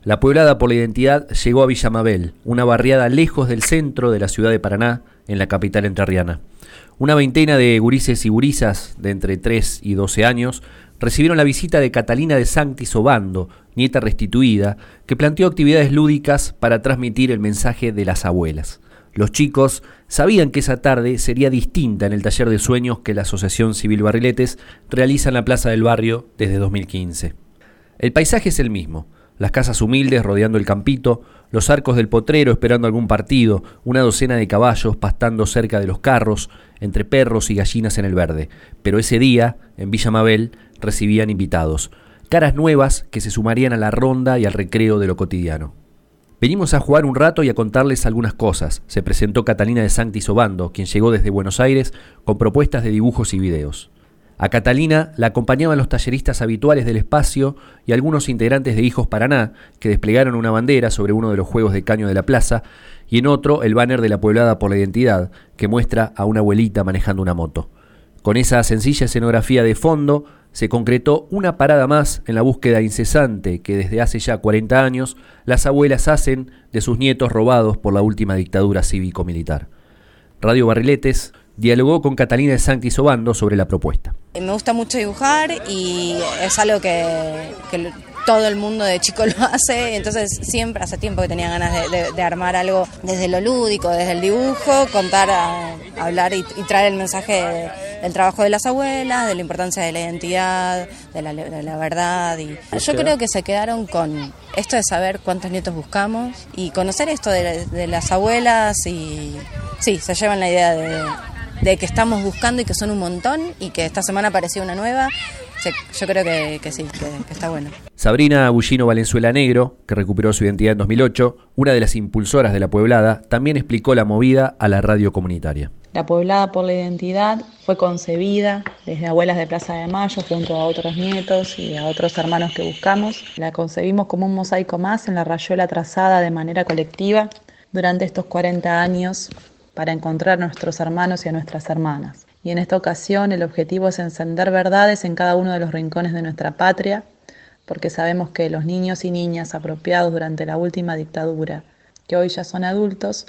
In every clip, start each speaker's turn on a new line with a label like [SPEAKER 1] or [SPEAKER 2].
[SPEAKER 1] La pueblada por la identidad llegó a Villa Mabel, una barriada lejos del centro de la ciudad de Paraná, en la capital entrerriana. Una veintena de gurises y gurisas de entre 3 y 12 años recibieron la visita de Catalina de Sanctis Obando, nieta restituida, que planteó actividades lúdicas para transmitir el mensaje de las abuelas. Los chicos sabían que esa tarde sería distinta en el taller de sueños que la Asociación Civil Barriletes realiza en la plaza del barrio desde 2015. El paisaje es el mismo. Las casas humildes rodeando el campito, los arcos del potrero esperando algún partido, una docena de caballos pastando cerca de los carros, entre perros y gallinas en el verde. Pero ese día, en Villa Mabel, recibían invitados, caras nuevas que se sumarían a la ronda y al recreo de lo cotidiano. Venimos a jugar un rato y a contarles algunas cosas, se presentó Catalina de Sanctis Obando, quien llegó desde Buenos Aires con propuestas de dibujos y videos. A Catalina la acompañaban los talleristas habituales del espacio y algunos integrantes de Hijos Paraná, que desplegaron una bandera sobre uno de los juegos de caño de la plaza y en otro el banner de la pueblada por la identidad, que muestra a una abuelita manejando una moto. Con esa sencilla escenografía de fondo, se concretó una parada más en la búsqueda incesante que desde hace ya 40 años las abuelas hacen de sus nietos robados por la última dictadura cívico-militar. Radio Barriletes dialogó con Catalina de Sanctis Obando sobre la propuesta.
[SPEAKER 2] Me gusta mucho dibujar y es algo que todo el mundo de chico lo hace, entonces siempre hace tiempo que tenía ganas de armar algo desde lo lúdico, desde el dibujo, contar, hablar y traer el mensaje del trabajo de las abuelas, de la importancia de la identidad, de la verdad. Y yo creo que se quedaron con esto de saber cuántos nietos buscamos y conocer esto de las abuelas y sí, se llevan la idea de que estamos buscando y que son un montón y que esta semana apareció una nueva. Yo creo que sí, que está bueno.
[SPEAKER 1] Sabrina Bullino Valenzuela Negro, que recuperó su identidad en 2008, una de las impulsoras de la pueblada, también explicó la movida a la radio comunitaria.
[SPEAKER 3] La pueblada por la identidad fue concebida desde Abuelas de Plaza de Mayo junto a otros nietos y a otros hermanos que buscamos. La concebimos como un mosaico más en la rayuela trazada de manera colectiva durante estos 40 años para encontrar a nuestros hermanos y a nuestras hermanas. Y en esta ocasión el objetivo es encender verdades en cada uno de los rincones de nuestra patria, porque sabemos que los niños y niñas apropiados durante la última dictadura, que hoy ya son adultos,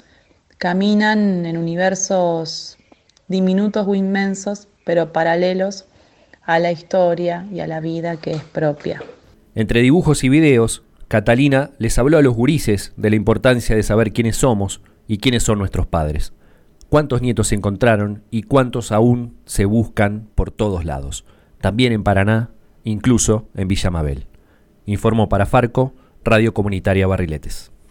[SPEAKER 3] caminan en universos diminutos o inmensos, pero paralelos a la historia y a la vida que es propia.
[SPEAKER 1] Entre dibujos y videos, Catalina les habló a los gurises de la importancia de saber quiénes somos y quiénes son nuestros padres. Cuántos nietos se encontraron y cuántos aún se buscan por todos lados, también en Paraná, incluso en Villa Mabel. Informó para Farco, Radio Comunitaria Barriletes.